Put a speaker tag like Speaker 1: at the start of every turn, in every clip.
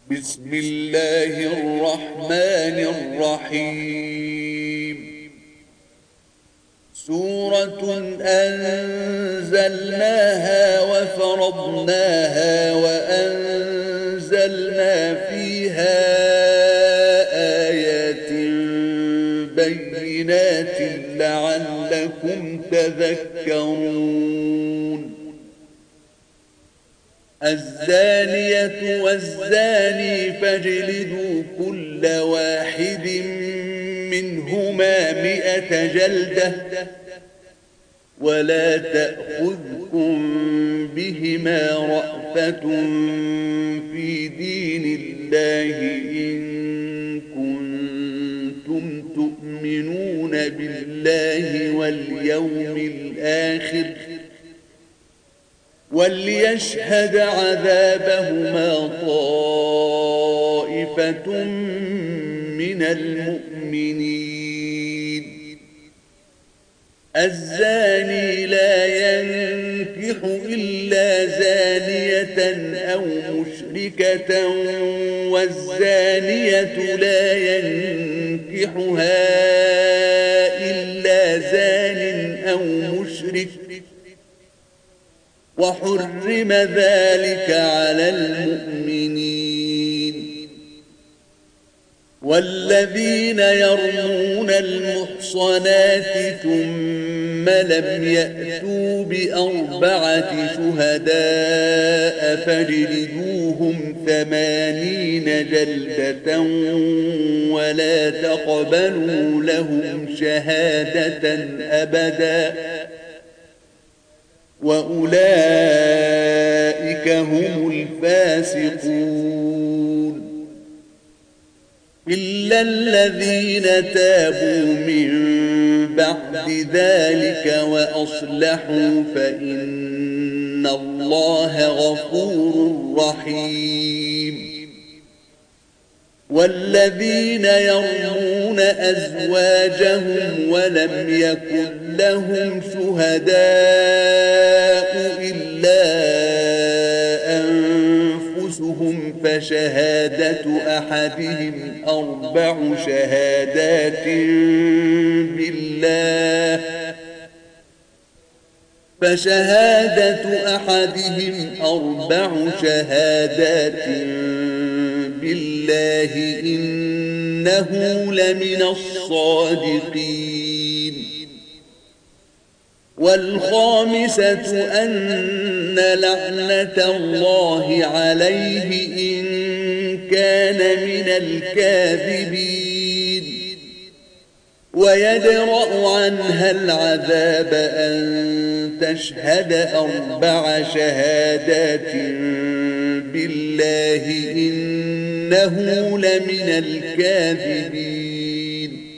Speaker 1: بسم الله الرحمن الرحيم. سورة أنزلناها وفرضناها وأنزلنا فيها آيات بينات لعلكم تذكرون. الزانية والزاني فاجلدوا كل واحد منهما 100 جلدة ولا تأخذكم بهما رأفة في دين الله إن كنتم تؤمنون بالله واليوم الآخر وليشهد عذابهما طائفة من المؤمنين. الزاني لا ينكح إلا زانية أو مشركة والزانية لا ينكحها إلا زان أو مشرك وحرم ذلك على المؤمنين. والذين يرمون المحصنات ثم لم يأتوا ب4 شهداء فاجلدوهم 80 جلدة ولا تقبلوا لهم شهادة أبدا وأولئك هم الفاسقون. إلا الذين تابوا من بعد ذلك وأصلحوا فإن الله غفور رحيم. والذين يرمون أزواجهم ولم يكن لهم شهداء إلا أنفسهم فشهادة أحدهم 4 شهادات بالله إنه لمن الصادقين. والخامسة أن لعنة الله عليه إن كان من الكاذبين ويدرأ عنها العذاب أن تشهد 4 شهادات بالله إنه لمن الكاذبين.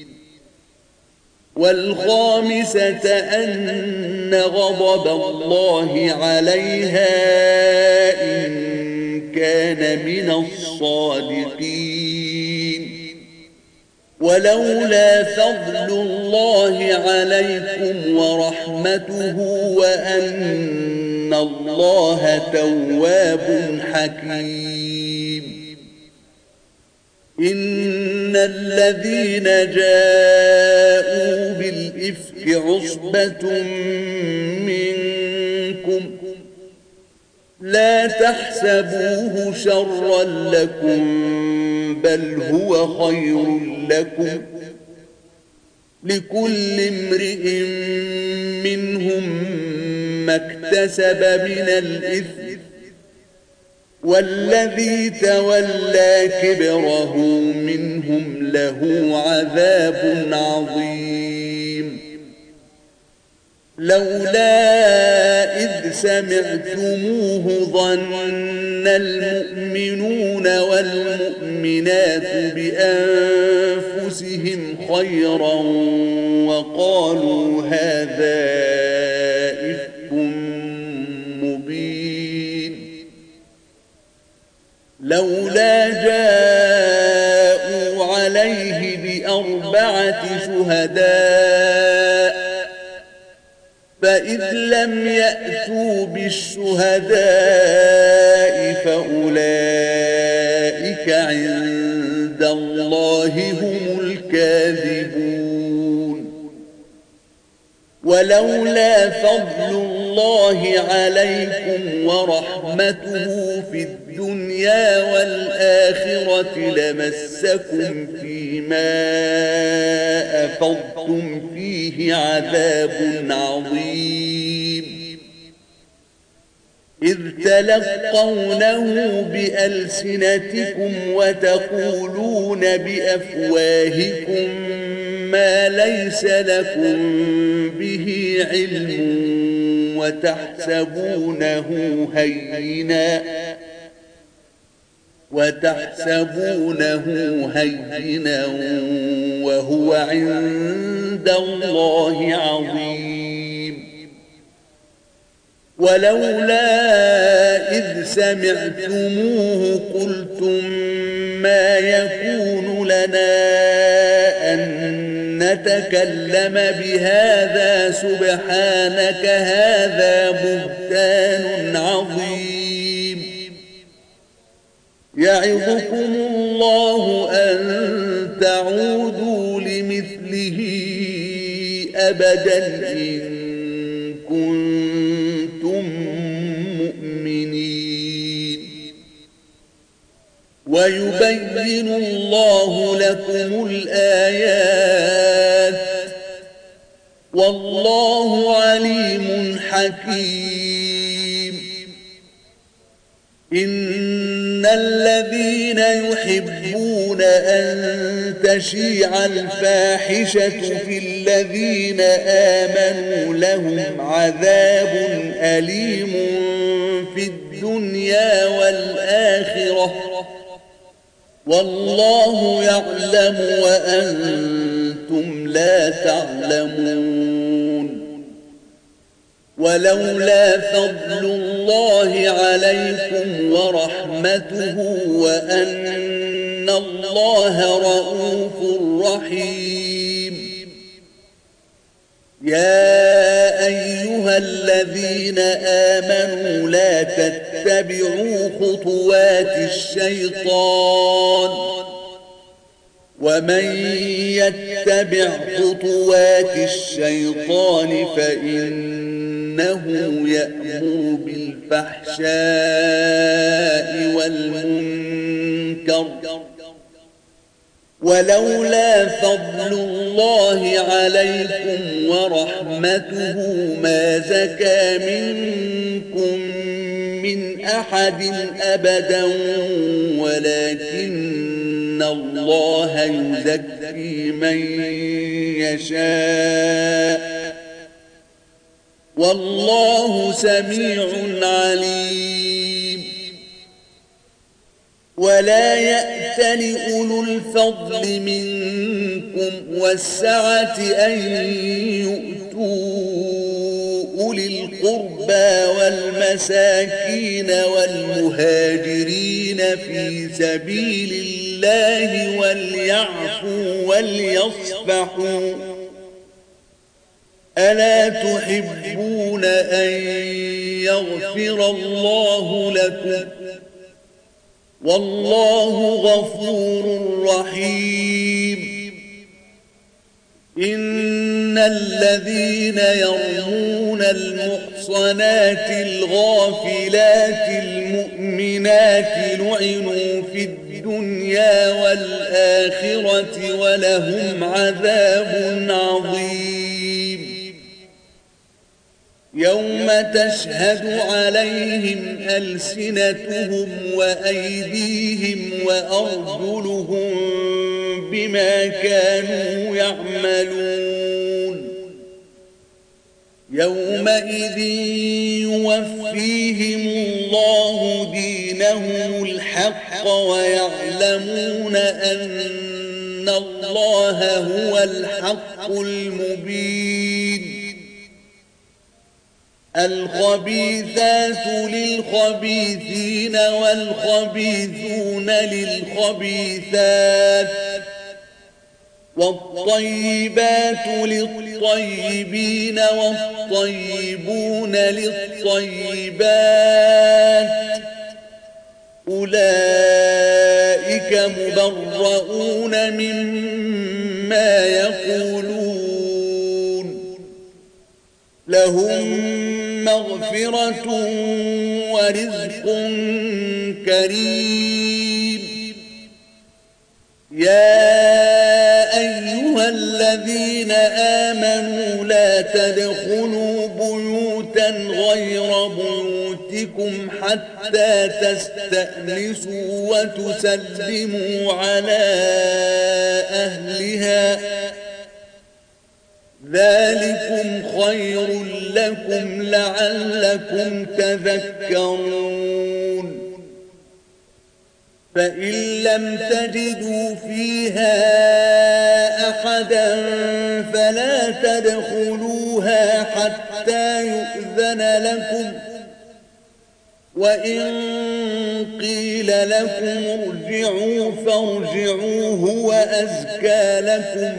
Speaker 1: والخامسة أن غضب الله عليها إن كان من الصادقين. ولولا فضل الله عليكم ورحمته وأن الله تواب حكيم. إن الذين جاءوا بالإفك عصبة منكم لا تحسبوه شرا لكم بل هو خير لكم لكل امرئ منهم ما اكتسب من الإثم والذي تولى كبره منهم له عذاب عظيم. لولا إذ سمعتموه ظن المؤمنون والمؤمنات بأنفسهم خيرا وقالوا هذا إفك مبين. لولا جاءوا عليه ب4 شهداء فإذ لم يأتوا بالشهداء فأولئك أولئك عند الله هم الكاذبون. ولولا فضل الله عليكم ورحمته في الدنيا والآخرة لمسكم فيما أفضتم فيه عذاب عظيم، إذ تلقونه بألسنتكم وتقولون بأفواهكم ما ليس لكم به علم وتحسبونه هينا وهو عند الله عظيم. ولولا إذ سمعتموه قلتم ما يكون لنا أن نتكلم بهذا سبحانك هذا بهتان عظيم. يعظكم الله أن تعودوا لمثله أبدا إن كنتم مؤمنين. ويبين الله لكم الآيات والله عليم حكيم. إن الذين يحبون أن تشيع الفاحشة في الذين آمنوا لهم عذاب أليم في الدنيا والآخرة والله يعلم وأنتم لا تعلمون. ولولا فضل الله عليكم ورحمته وأن الله رؤوف رحيم. يا أيها الذين آمنوا لا تتبعوا خطوات الشيطان ومن يتبع خطوات الشيطان فإنه يأمر بالفحشاء والمنكر. ولولا فضل الله عليكم ورحمته ما زكى منكم من أحد أبدا ولكن الله يزكي من يشاء والله سميع عليم. ولا يأتل أولو الفضل منكم والسعة أن يؤتوا أولي القربى والمساكين والمهاجرين في سبيل الله وليعفوا وليصفحوا ألا تحبون أن يغفر الله لكم والله غفور رحيم. إن الذين يرمون المحصنات الغافلات المؤمنات لعنوا في الدنيا والآخرة ولهم عذاب عظيم. يوم تشهد عليهم ألسنتهم وأيديهم وأرجلهم بما كانوا يعملون. يومئذ يوفيهم الله دينهم الحق ويعلمون أن الله هو الحق المبين. الخبيثات للخبيثين والخبيثون للخبيثات والطيبات للطيبين والطيبون للطيبات أولئك أولئك مبرؤون مما يقولون لهم مغفرة ورزق كريم يا أيها الذين آمنوا لا تدخلوا بيوتا غير بيوتكم حتى تستأنسوا وتسلموا على أهلها ذلكم خير لكم لعلكم تذكرون فإن لم تجدوا فيها أحدا فلا تدخلوها حتى يؤذن لكم وإن قيل لكم ارجعوا فارجعوا هو أزكى لكم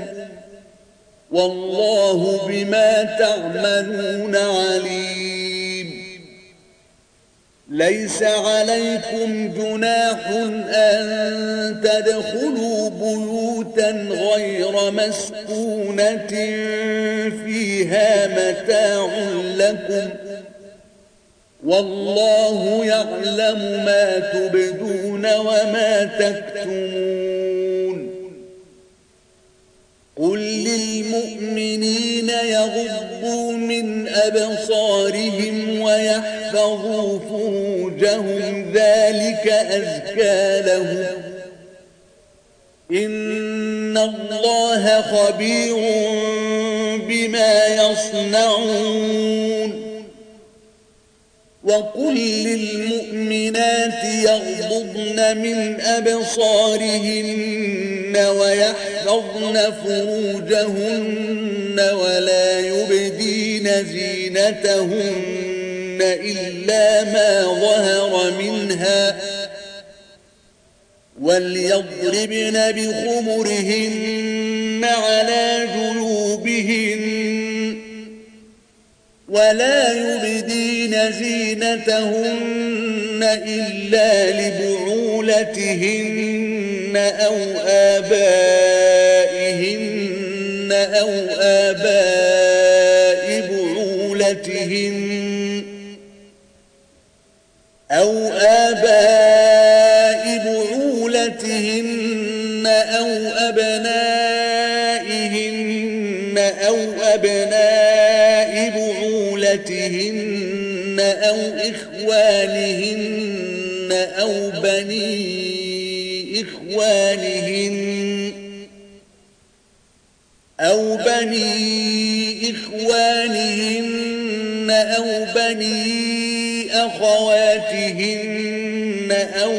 Speaker 1: والله بما تعملون عليم ليس عليكم جناح أن تدخلوا بيوتا غير مسكونة فيها متاع لكم والله يعلم ما تبدون وما تكتمون قل للمؤمنين يغضوا من أبصارهم ويحفظوا فروجهم ذلك أزكى لهم إن الله خبير بما يصنعون وقل للمؤمنات يغضضن من أبصارهن ويحفظن فروجهن ولا يبدين زينتهن إلا ما ظهر منها وليضربن بخمرهن على جيوبهن ولا يبدين زينتهن إلا لبعولتهن أو آبائهن أو آباء بعولتهن أو أبنائهن أو أبناء بعولتهن أو إخوانهن أو بني إخوانهن أو بني أخواتهن أو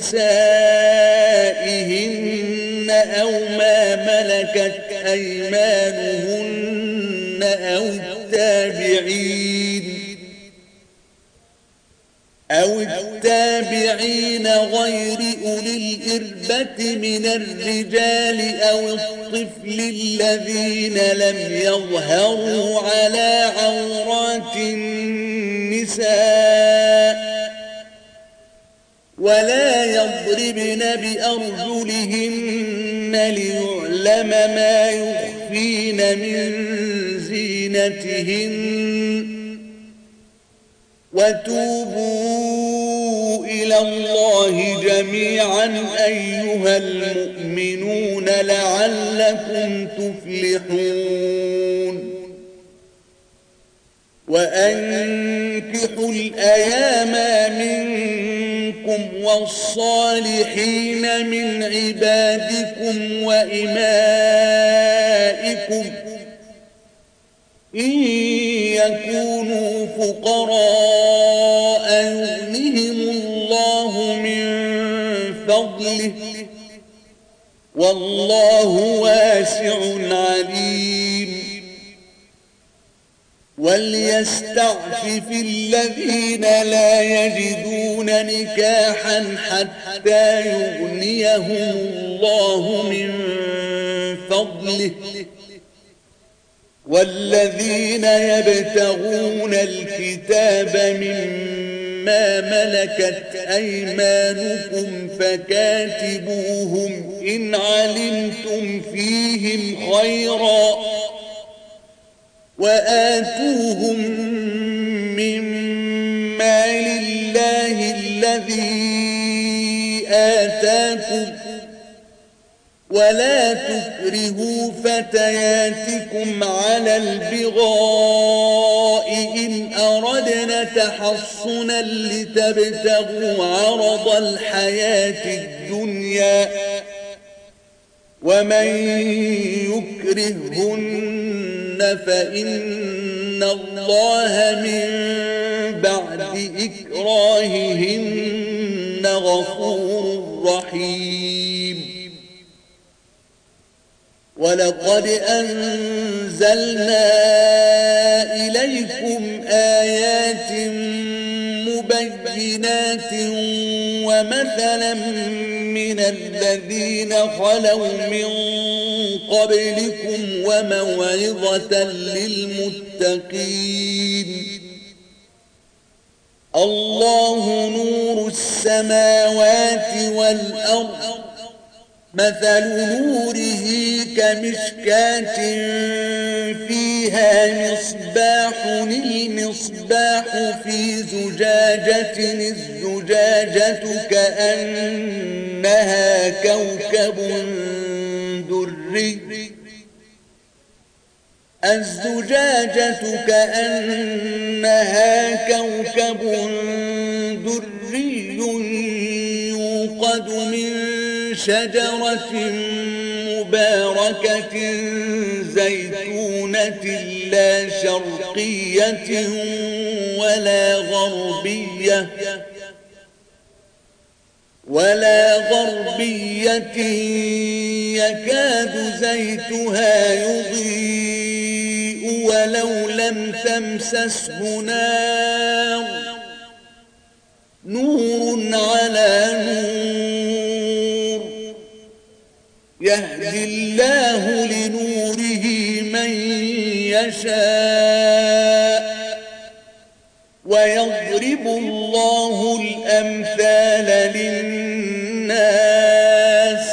Speaker 1: نسائهن أو ما ملكت أيمانهن أو التابعين غير أولي الإربة من الرجال أو الطفل الذين لم يظهروا على عورات النساء ولا يضربن بأرجلهن ليعلم ما يخفين من زينتهن وتوبوا إلى الله جميعا أيها المؤمنون لعلكم تفلحون وأنكحوا الأيام منكم والصالحين من عبادكم وإمائكم إن يكونوا فقراء يغنهم الله من فضله والله واسع عليم وليستعفف الذين لا يجدون نكاحا حتى يغنيهم الله من فضله والذين يبتغون الكتاب مما مما ملكت أيمانكم فكاتبوهم إن علمتم فيهم خيرا وآتوهم من مال الله الذي آتاكم ولا تكرهوا فتياتكم على البغاء إن أردنا تحصنا لتبتغوا عرض الحياة الدنيا ومن يكرهن فإن الله من بعد إكراههن غفور رحيم ولقد أنزلنا إليكم آيات مبينات ومثلا من الذين خلوا من قبلكم وموعظة للمتقين الله نور السماوات والأرض مثل نوره كمشكاة فيها مصباح المصباح في زجاجة الزجاجة كأنها كوكب دري الزجاجة كأنها كوكب دري يوقد من شجرة مباركة زيتونة لا شرقية ولا غربية يكاد زيتها يضيء ولو لم تمسسه نار نور على نور يهدي الله لنوره من يشاء ويضرب الله الأمثال للناس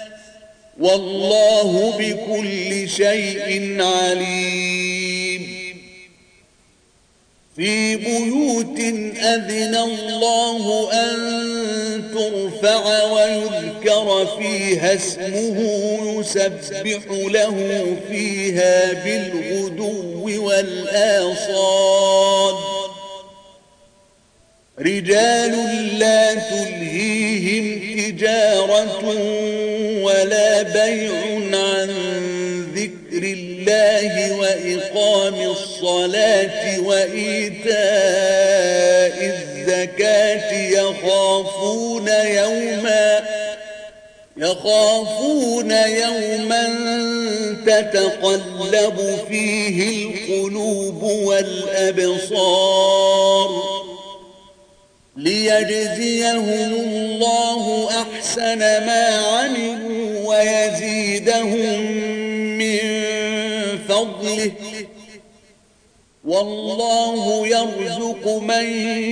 Speaker 1: والله بكل شيء عليم في بيوت أذن الله أن ترفع ويذكر فيها اسمه يسبح له فيها بالغدو والآصال رجال لا تلهيهم تجارة ولا بيع عن ذكر الله وإقام الصلاة وإيتاء الزكاة يخافون يوما تتقلب فيه القلوب والأبصار ليجزيهم الله أحسن ما عملوا ويزيدهم من فضله والله يرزق من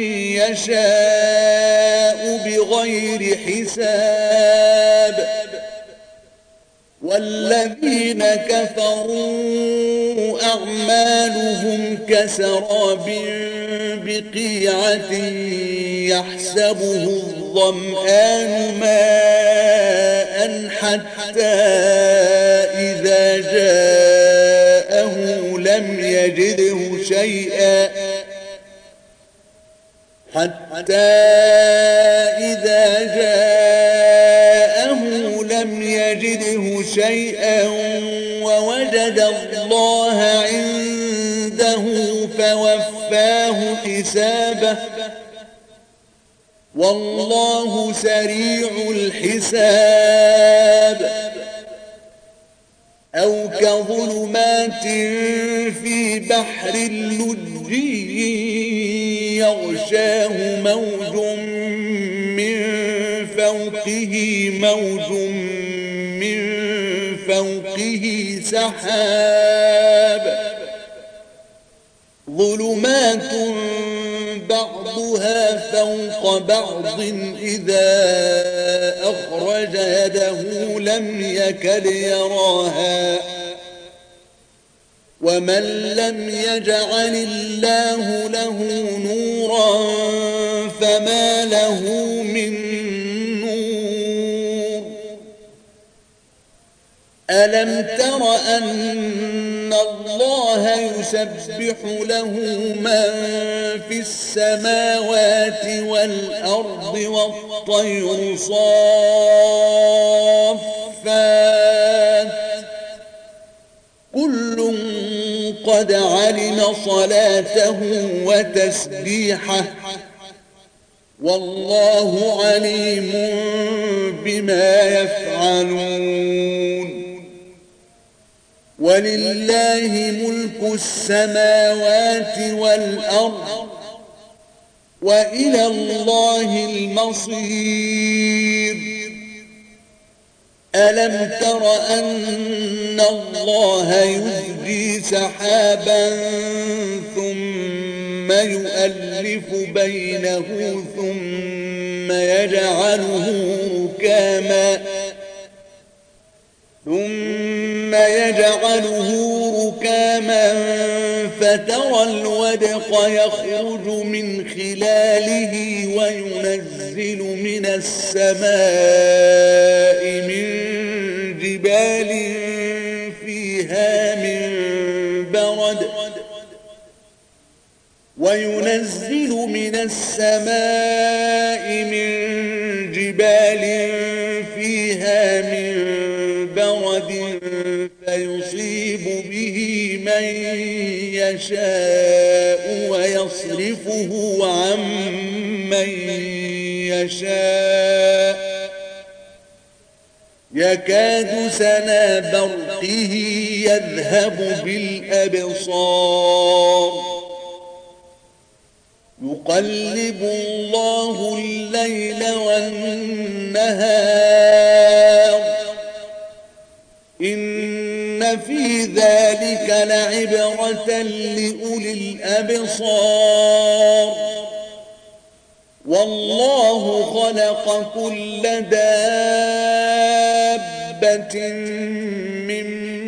Speaker 1: يشاء بغير حساب والذين كفروا أعمالهم كسراب بقيعة يحسبه الظمآن ماء حتى إذا جاءه لم يجده شيئا ووجد الله عنده فوفاه حسابه والله سريع الحساب أو كظلمات في بحر لجي يغشاه موج من فوقه سحاب ظلمات بعضها فوق بعض إذا أخرج يده لم يكد يراها ومن لم يجعل الله له نورا فما له من نور ألم تر أن الله يسبح له من في السماوات والأرض والطير صافات كل قد علم صلاته وتسبيحه والله عليم بما يفعلون ولله ملك السماوات والأرض وإلى الله المصير ألم تر أن الله يزجي سحابا ثم يؤلف بينه ثم يجعله ركاما فترى الودق يخرج من خلاله وينزل من السماء من جبال فيها من برد فيصيب به من يشاء ويصرفه عن من يشاء يكاد سنا برقه يذهب بالأبصار يقلب الله الليل والنهار إن في ذلك لعبرة لأولي الأبصار والله خلق كل دابة من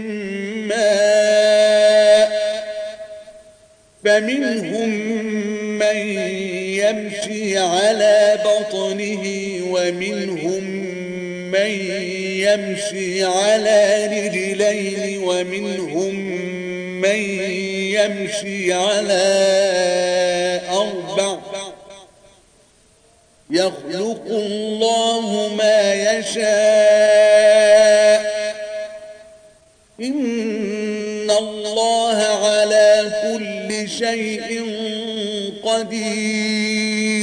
Speaker 1: ماء فمنهم من يمشي على بطنه ومنهم من يمشي على رجلين ومنهم من يمشي على أربع يخلق الله ما يشاء إن الله على كل شيء قدير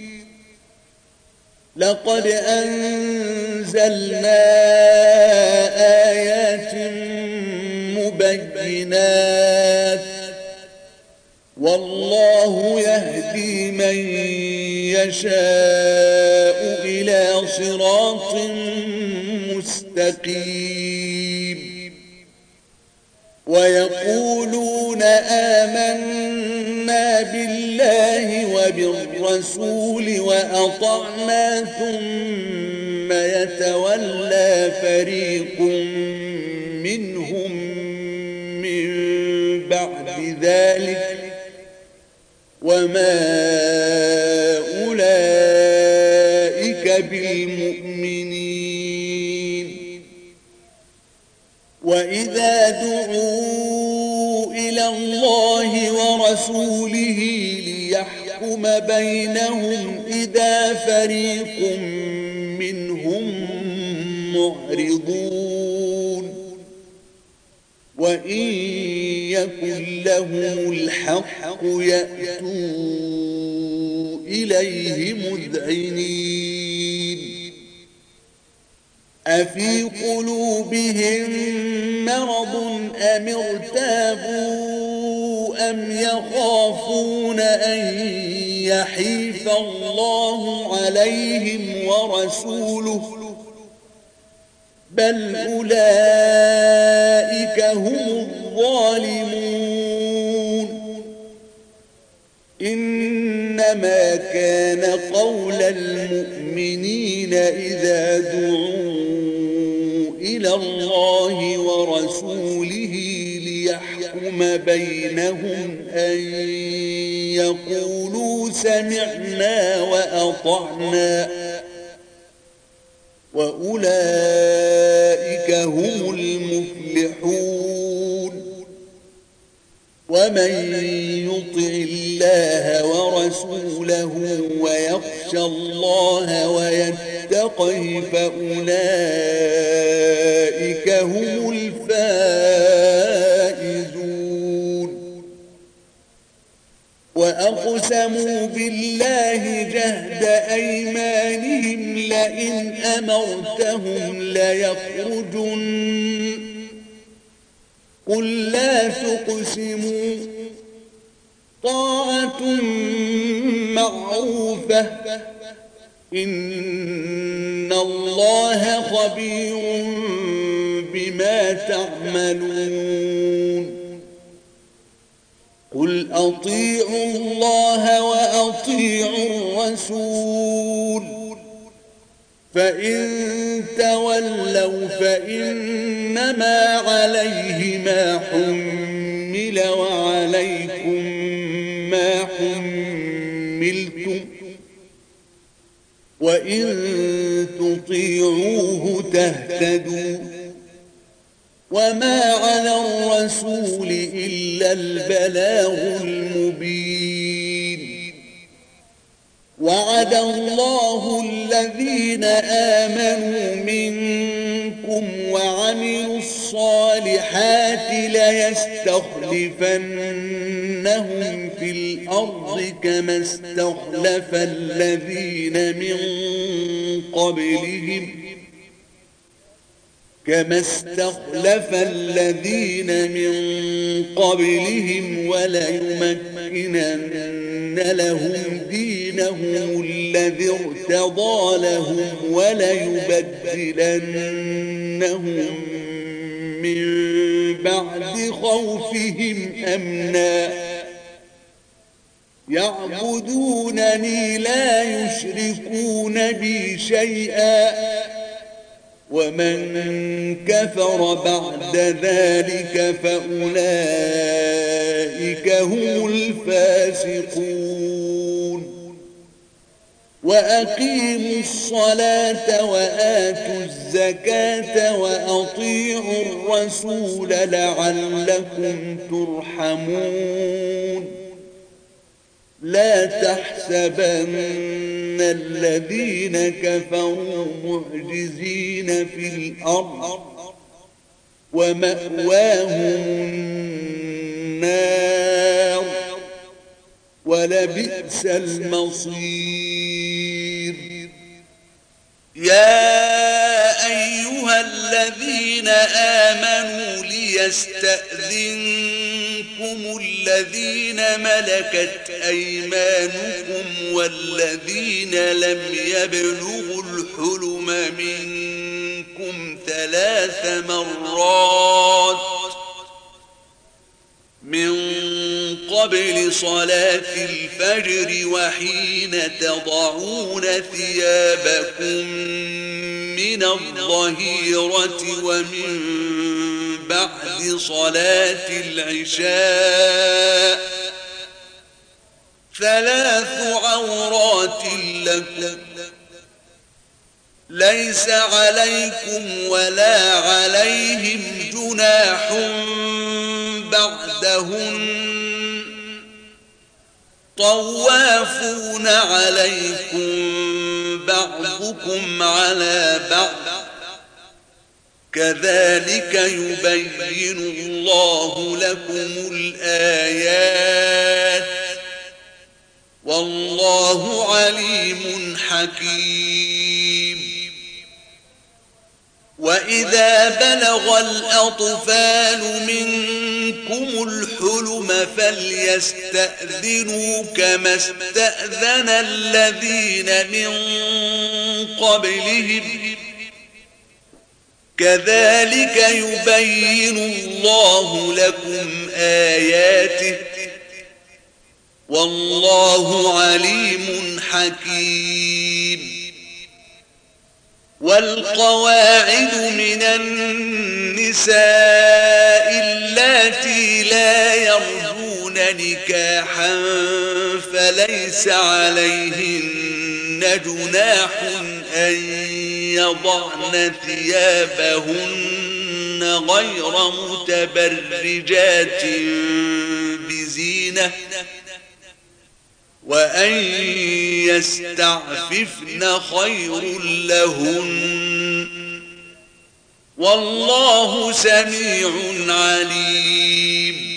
Speaker 1: لقد أنزلنا آيات مبينات والله يهدي من يشاء إلى صراط مستقيم ويقولون آمنا بالله وبالرسول وأطعنا ثم يتولى فريق منهم من بعد ذلك وما أولئك بالمؤمنين وإذا دعوا إلى الله ورسوله ليحكم بينهم إذا فريق منهم معرضون وإن يكن لهم الحق يأتوا إليه مذعنين أفي قلوبهم مرض أم ارتابوا أم يخافون أن يحيف الله عليهم ورسوله بل أولئك هم الظالمون إن إنما كان قول المؤمنين إذا دعوا إلى الله ورسوله ليحكم بينهم أن يقولوا سمعنا وأطعنا وأولئك هم المفلحون. ومن يطع الله ورسوله ويخشى الله ويتقه فأولئك هم الفائزون. وأقسموا بالله جهد أيمانهم لئن أمرتهم ليخرجن قل لا تقسموا طاعة معروفة إن الله خبير بما تعملون. قل أطيعوا الله وأطيعوا الرسول فإن تولوا فإنما عليه ما حمل وعليكم ما حملتم وإن تطيعوه تهتدوا وما على الرسول إلا البلاغ المبين. وعد الله الذين آمنوا منكم وعملوا الصالحات ليستخلفنهم في الأرض كما استخلف الذين من قبلهم وليمكنن لهم دينهم الذي ارتضى لهم وليبدلنهم من بعد خوفهم أمنا يعبدونني لا يشركون بي شيئا ومن كفر بعد ذلك فأولئك هم الفاسقون. وأقيموا الصلاة وآتوا الزكاة وأطيعوا الرسول لعلكم ترحمون. لا تحسبن الذين كفروا معجزين في الأرض ومأواهم النار ولبئس المصير. يا أيها الذين آمنوا ليستأذنكم الذين ملكت أيمانكم والذين لم يبلغوا الحلم منكم 3 مرات من قبل صلاة الفجر وحين تضعون ثيابكم من الظهيرة ومن بعد صلاة العشاء 3 عورات لكم ليس عليكم ولا عليهم جناح بعدهن طوافون عليكم بعضكم على بعض كذلك يبين الله لكم الآيات والله عليم حكيم. وإذا بلغ الأطفال منكم الحلم فليستأذنوا كما استأذن الذين من قبلهم كذلك يبين الله لكم آياته والله عليم حكيم. والقواعد من النساء اللاتي لا يرجون نكاحا فليس عليهن جناح أن يضعن ثيابهن غير متبرجات بزينة وأن يستعففن خير لهن والله سميع عليم.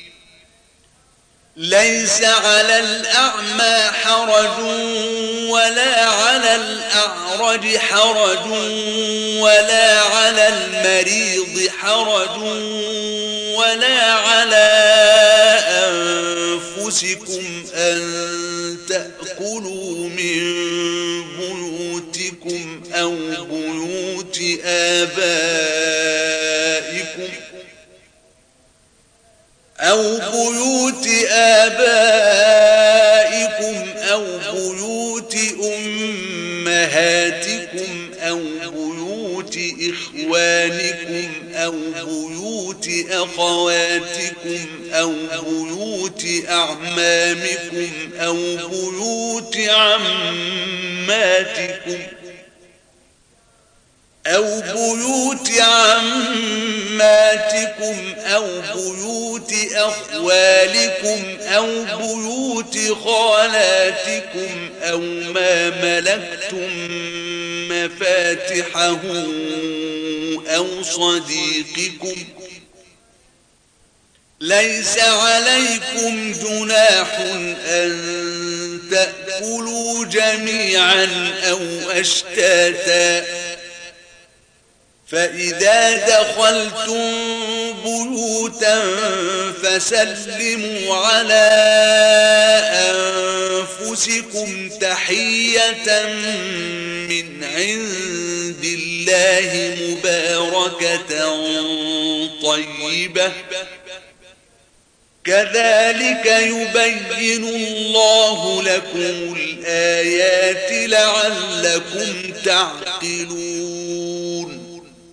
Speaker 1: ليس على الأعمى حرج ولا على الأعرج حرج ولا على المريض حرج ولا على أنفسكم أن تأكلوا من بيوتكم أو بيوت آبائكم أو بيوت أمهاتكم أو بيوت إخوانكم أو بيوت أخواتكم أو بيوت أعمامكم أو بيوت عماتكم أو بيوت أخوالكم أو بيوت خالاتكم أو ما ملكتم مفاتحه أو صديقكم. ليس عليكم جناح أن تأكلوا جميعا أو أشتاتا فإذا دخلتم بيوتا فسلموا على أنفسكم تحية من عند الله مباركة طيبة كذلك يبين الله لكم الآيات لعلكم تعقلون.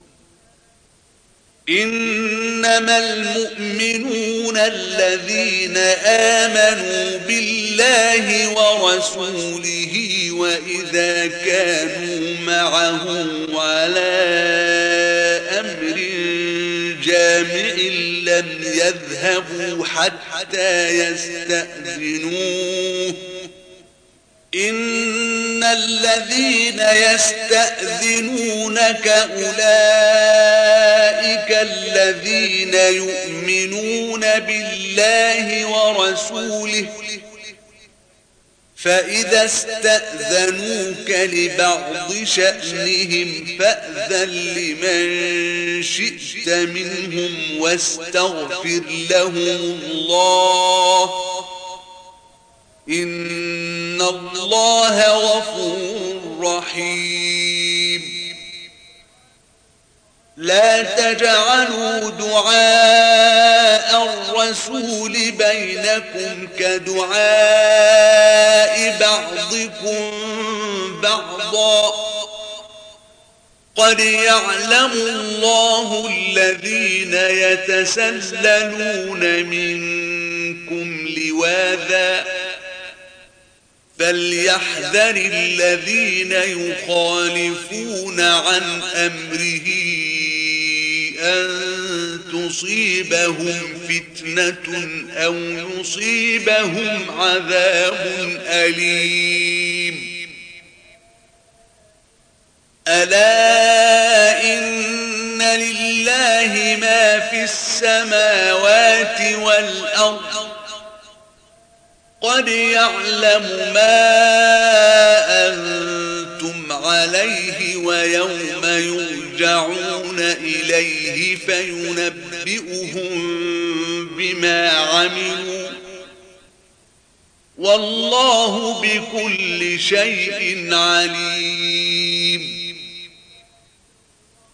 Speaker 1: إنما المؤمنون الذين آمنوا بالله ورسوله وإذا كانوا معه على أمر جامع لم يذهبوا حتى يستأذنوه. إن الذين يستأذنونك أولئك الذين يؤمنون بالله ورسوله فإذا استأذنوك لبعض شأنهم فأذن لمن شئت منهم واستغفر لهم الله إن الله غفور رحيم. لا تجعلوا دعاء الرسول بينكم كدعاء بعضكم بعضا قد يعلم الله الذين يتسللون منكم لواذا فليحذر الذين يخالفون عن أمره أن تصيبهم فتنة أو يصيبهم عذاب أليم. ألا إن لله ما في السماوات والأرض قد يعلم ما أنتم عليه ويوم يرجعون إليه فينبئهم بما عملوا والله بكل شيء عليم.